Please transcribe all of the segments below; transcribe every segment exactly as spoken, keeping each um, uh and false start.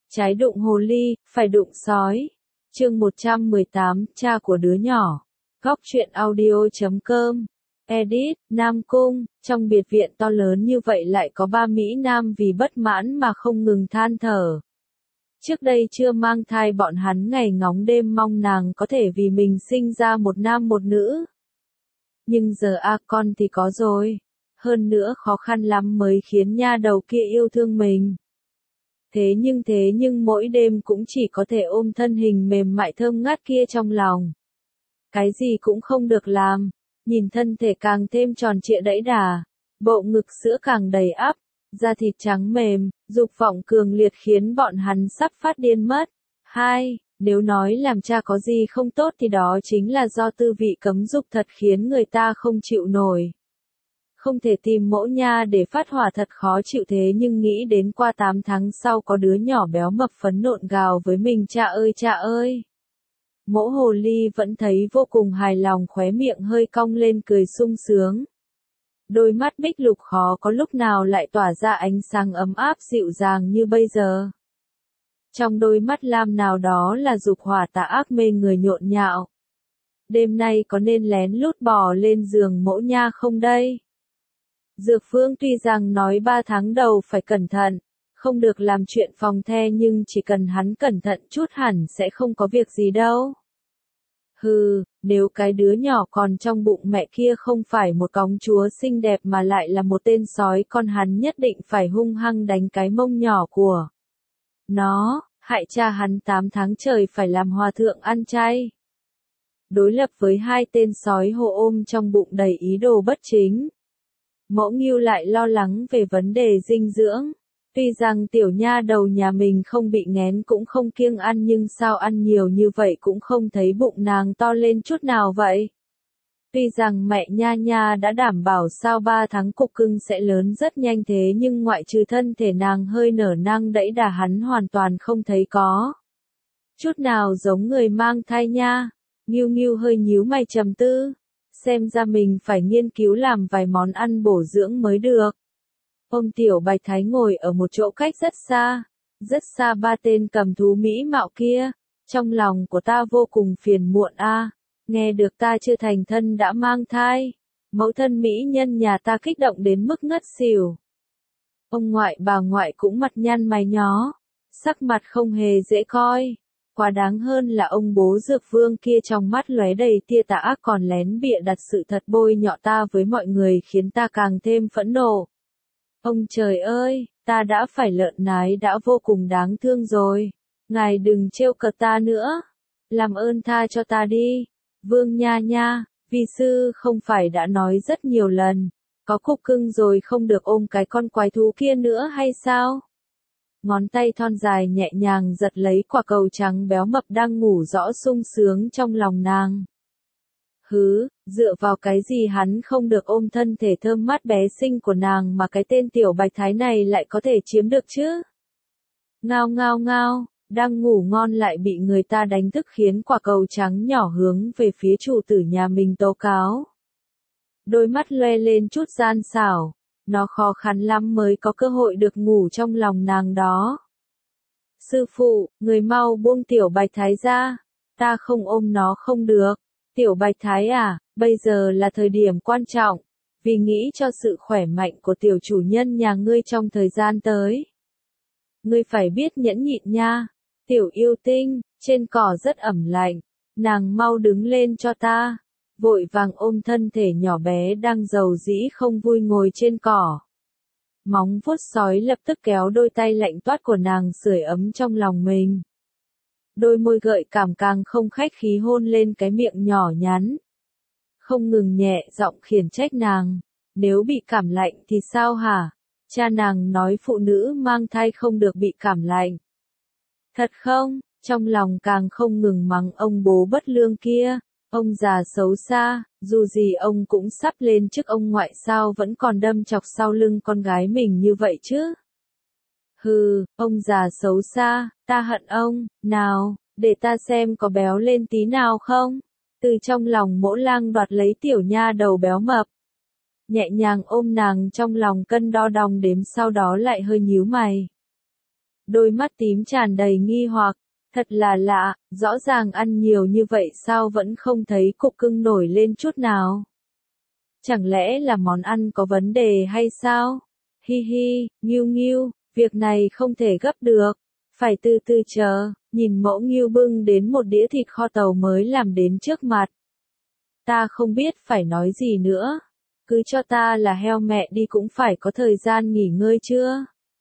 Trái đụng hồ ly, phải đụng sói. Chương một trăm mười tám, cha của đứa nhỏ. Góc truyện audio chấm com. Edit, Nam Cung, trong biệt viện to lớn như vậy lại có ba Mỹ Nam vì bất mãn mà không ngừng than thở. Trước đây chưa mang thai bọn hắn ngày ngóng đêm mong nàng có thể vì mình sinh ra một nam một nữ. Nhưng giờ a con thì có rồi. Hơn nữa khó khăn lắm mới khiến nha đầu kia yêu thương mình. Thế nhưng thế nhưng mỗi đêm cũng chỉ có thể ôm thân hình mềm mại thơm ngát kia trong lòng. Cái gì cũng không được làm, nhìn thân thể càng thêm tròn trịa đẫy đà, bộ ngực sữa càng đầy ắp, da thịt trắng mềm, dục vọng cường liệt khiến bọn hắn sắp phát điên mất. Hai, nếu nói làm cha có gì không tốt thì đó chính là do tư vị cấm dục thật khiến người ta không chịu nổi. Không thể tìm mẫu nha để phát hỏa thật khó chịu thế nhưng nghĩ đến qua tám tháng sau có đứa nhỏ béo mập phấn nộn gào với mình cha ơi cha ơi. Mẫu hồ ly vẫn thấy vô cùng hài lòng khóe miệng hơi cong lên cười sung sướng. Đôi mắt bích lục khó có lúc nào lại tỏa ra ánh sáng ấm áp dịu dàng như bây giờ. Trong đôi mắt lam nào đó là dục hỏa tà ác mê người nhộn nhạo. Đêm nay có nên lén lút bò lên giường mẫu nha không đây? Dược Phương tuy rằng nói ba tháng đầu phải cẩn thận, không được làm chuyện phòng the nhưng chỉ cần hắn cẩn thận chút hẳn sẽ không có việc gì đâu. Hừ, nếu cái đứa nhỏ còn trong bụng mẹ kia không phải một công chúa xinh đẹp mà lại là một tên sói con hắn nhất định phải hung hăng đánh cái mông nhỏ của nó, hại cha hắn tám tháng trời phải làm hòa thượng ăn chay. Đối lập với hai tên sói hồ ôm trong bụng đầy ý đồ bất chính. Mẫu Ngưu lại lo lắng về vấn đề dinh dưỡng. Tuy rằng tiểu nha đầu nhà mình không bị nghén cũng không kiêng ăn nhưng sao ăn nhiều như vậy cũng không thấy bụng nàng to lên chút nào vậy. Tuy rằng mẹ nha nha đã đảm bảo sau ba tháng cục cưng sẽ lớn rất nhanh thế nhưng ngoại trừ thân thể nàng hơi nở nang đẫy đà hắn hoàn toàn không thấy có chút nào giống người mang thai nha. Ngưu Ngưu hơi nhíu mày trầm tư. Xem ra mình phải nghiên cứu làm vài món ăn bổ dưỡng mới được. Ông Tiểu Bạch Thái ngồi ở một chỗ cách rất xa, rất xa ba tên cầm thú mỹ mạo kia. Trong lòng của ta vô cùng phiền muộn a, nghe được ta chưa thành thân đã mang thai. Mẫu thân mỹ nhân nhà ta kích động đến mức ngất xỉu. Ông ngoại bà ngoại cũng mặt nhăn mày nhó, sắc mặt không hề dễ coi. Quá đáng hơn là ông bố Dược Vương kia trong mắt lóe đầy tia tà ác còn lén bịa đặt sự thật bôi nhọ ta với mọi người khiến ta càng thêm phẫn nộ. Ông trời ơi, ta đã phải lợn nái đã vô cùng đáng thương rồi. Ngài đừng trêu cợt ta nữa. Làm ơn tha cho ta đi. Vương nha nha, vi sư không phải đã nói rất nhiều lần. Có cục cưng rồi không được ôm cái con quái thú kia nữa hay sao? Ngón tay thon dài nhẹ nhàng giật lấy quả cầu trắng béo mập đang ngủ rõ sung sướng trong lòng nàng. Hứ, dựa vào cái gì hắn không được ôm thân thể thơm mát bé xinh của nàng mà cái tên Tiểu Bạch Thái này lại có thể chiếm được chứ? Ngao ngao ngao, đang ngủ ngon lại bị người ta đánh thức khiến quả cầu trắng nhỏ hướng về phía chủ tử nhà mình tố cáo. Đôi mắt loe lên chút gian xảo. Nó khó khăn lắm mới có cơ hội được ngủ trong lòng nàng đó. Sư phụ, người mau buông Tiểu Bạch Thái ra. Ta không ôm nó không được. Tiểu Bạch Thái à, bây giờ là thời điểm quan trọng. Vì nghĩ cho sự khỏe mạnh của tiểu chủ nhân nhà ngươi trong thời gian tới. Ngươi phải biết nhẫn nhịn nha. Tiểu yêu tinh, trên cỏ rất ẩm lạnh. Nàng mau đứng lên cho ta. Vội vàng ôm thân thể nhỏ bé đang dầu dĩ không vui ngồi trên cỏ. Móng vuốt sói lập tức kéo đôi tay lạnh toát của nàng sưởi ấm trong lòng mình. Đôi môi gợi cảm càng không khách khí hôn lên cái miệng nhỏ nhắn. Không ngừng nhẹ giọng khiển trách nàng. Nếu bị cảm lạnh thì sao hả? Cha nàng nói phụ nữ mang thai không được bị cảm lạnh. Thật không? Trong lòng càng không ngừng mắng ông bố bất lương kia. Ông già xấu xa, dù gì ông cũng sắp lên chức ông ngoại sao vẫn còn đâm chọc sau lưng con gái mình như vậy chứ. Hừ, ông già xấu xa, ta hận ông, nào, để ta xem có béo lên tí nào không. Từ trong lòng Mỗ Lang đoạt lấy tiểu nha đầu béo mập. Nhẹ nhàng ôm nàng trong lòng cân đo đong đếm sau đó lại hơi nhíu mày. Đôi mắt tím tràn đầy nghi hoặc, thật là lạ, rõ ràng ăn nhiều như vậy sao vẫn không thấy cục cưng nổi lên chút nào. Chẳng lẽ là món ăn có vấn đề hay sao? Hi hi, Ngưu Ngưu, việc này không thể gấp được, phải từ từ chờ. Nhìn mẫu Ngưu bưng đến một đĩa thịt kho tàu mới làm đến trước mặt. Ta không biết phải nói gì nữa, cứ cho ta là heo mẹ đi cũng phải có thời gian nghỉ ngơi chưa?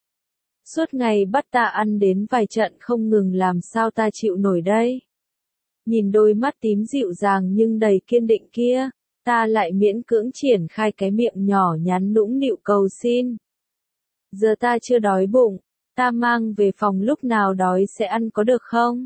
Suốt ngày bắt ta ăn đến vài trận không ngừng làm sao ta chịu nổi đây? Nhìn đôi mắt tím dịu dàng nhưng đầy kiên định kia, ta lại miễn cưỡng triển khai cái miệng nhỏ nhắn nũng nịu cầu xin. Giờ ta chưa đói bụng, ta mang về phòng lúc nào đói sẽ ăn có được không?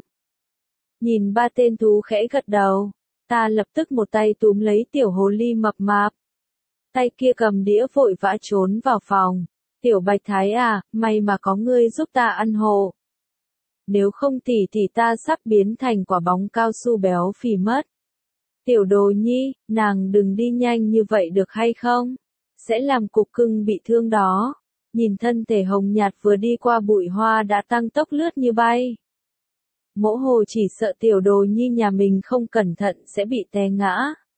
Nhìn ba tên thú khẽ gật đầu, ta lập tức một tay túm lấy tiểu hồ ly mập mạp. Tay kia cầm đĩa vội vã trốn vào phòng. Tiểu Bạch Thái à, may mà có ngươi giúp ta ăn hộ. Nếu không thì thì ta sắp biến thành quả bóng cao su béo phì mất. Tiểu Đồ Nhi, nàng đừng đi nhanh như vậy được hay không? Sẽ làm cục cưng bị thương đó. Nhìn thân thể hồng nhạt vừa đi qua bụi hoa đã tăng tốc lướt như bay. Mỗ hồ chỉ sợ Tiểu Đồ Nhi nhà mình không cẩn thận sẽ bị té ngã.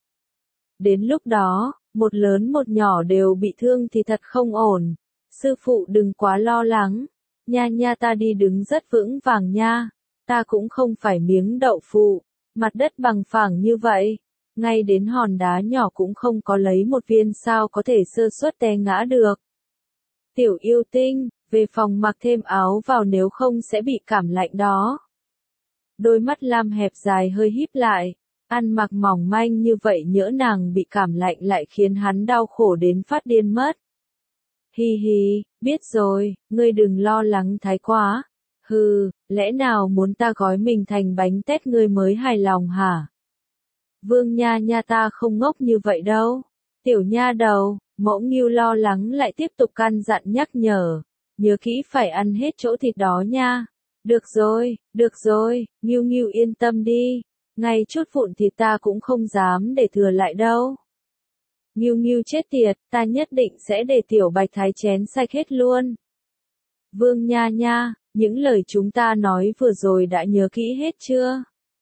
Đến lúc đó, một lớn một nhỏ đều bị thương thì thật không ổn. Sư phụ đừng quá lo lắng. Nha nha ta đi đứng rất vững vàng nha. Ta cũng không phải miếng đậu phụ. Mặt đất bằng phẳng như vậy. Ngay đến hòn đá nhỏ cũng không có lấy một viên sao có thể sơ suất té ngã được. Tiểu yêu tinh, về phòng mặc thêm áo vào nếu không sẽ bị cảm lạnh đó. Đôi mắt lam hẹp dài hơi híp lại. Ăn mặc mỏng manh như vậy nhỡ nàng bị cảm lạnh lại khiến hắn đau khổ đến phát điên mất. Hi hi, biết rồi, ngươi đừng lo lắng thái quá. Hừ, lẽ nào muốn ta gói mình thành bánh tét ngươi mới hài lòng hả? Vương nha nha ta không ngốc như vậy đâu. Tiểu nha đầu, mẫu Ngưu lo lắng lại tiếp tục căn dặn nhắc nhở. Nhớ kỹ phải ăn hết chỗ thịt đó nha. Được rồi, được rồi, Ngưu Ngưu yên tâm đi. Ngay chút vụn thịt ta cũng không dám để thừa lại đâu. Ngưu Ngưu chết tiệt, ta nhất định sẽ để Tiểu Bạch Thái chén sạch hết luôn. Vương nha nha, những lời chúng ta nói vừa rồi đã nhớ kỹ hết chưa?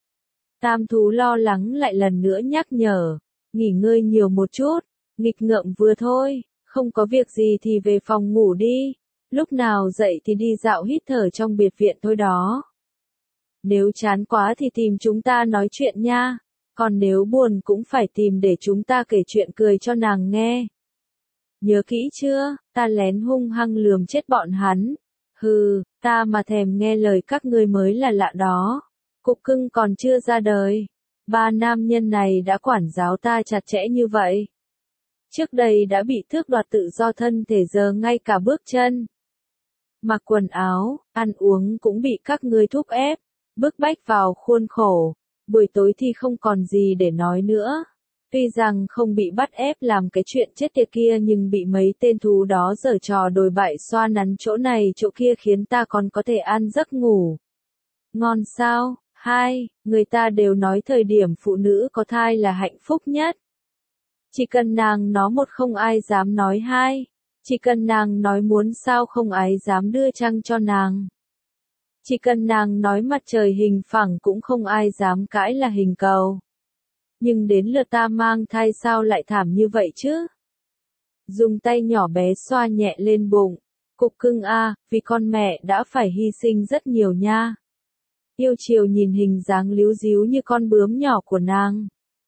Tam thú lo lắng lại lần nữa nhắc nhở, nghỉ ngơi nhiều một chút, nghịch ngợm vừa thôi, không có việc gì thì về phòng ngủ đi, lúc nào dậy thì đi dạo hít thở trong biệt viện thôi đó. Nếu chán quá thì tìm chúng ta nói chuyện nha. Còn nếu buồn cũng phải tìm để chúng ta kể chuyện cười cho nàng nghe. Nhớ kỹ chưa, ta lén hung hăng lườm chết bọn hắn. Hừ, ta mà thèm nghe lời các ngươi mới là lạ đó. Cục cưng còn chưa ra đời. Ba nam nhân này đã quản giáo ta chặt chẽ như vậy. Trước đây đã bị tước đoạt tự do thân thể giờ ngay cả bước chân. Mặc quần áo, ăn uống cũng bị các ngươi thúc ép, bức bách vào khuôn khổ. Buổi tối thì không còn gì để nói nữa. Tuy rằng không bị bắt ép làm cái chuyện chết tiệt kia nhưng bị mấy tên thú đó giở trò đồi bại xoa nắn chỗ này chỗ kia khiến ta còn có thể ăn giấc ngủ. Ngon sao? Hai, người ta đều nói thời điểm phụ nữ có thai là hạnh phúc nhất. Chỉ cần nàng nói một không ai dám nói hai. Chỉ cần nàng nói muốn sao không ai dám đưa trăng cho nàng. Chỉ cần nàng nói mặt trời hình phẳng cũng không ai dám cãi là hình cầu. Nhưng đến lượt ta mang thai sao lại thảm như vậy chứ? Dùng tay nhỏ bé xoa nhẹ lên bụng. Cục cưng a, vì con mẹ đã phải hy sinh rất nhiều nha. Yêu chiều nhìn hình dáng líu díu như con bướm nhỏ của nàng.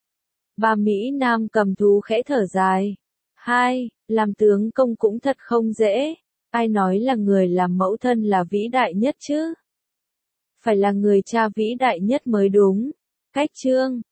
Bà Mỹ Nam cầm thú khẽ thở dài. Hai, làm tướng công cũng thật không dễ. Ai nói là người làm mẫu thân là vĩ đại nhất chứ? Phải là người cha vĩ đại nhất mới đúng. Cách chương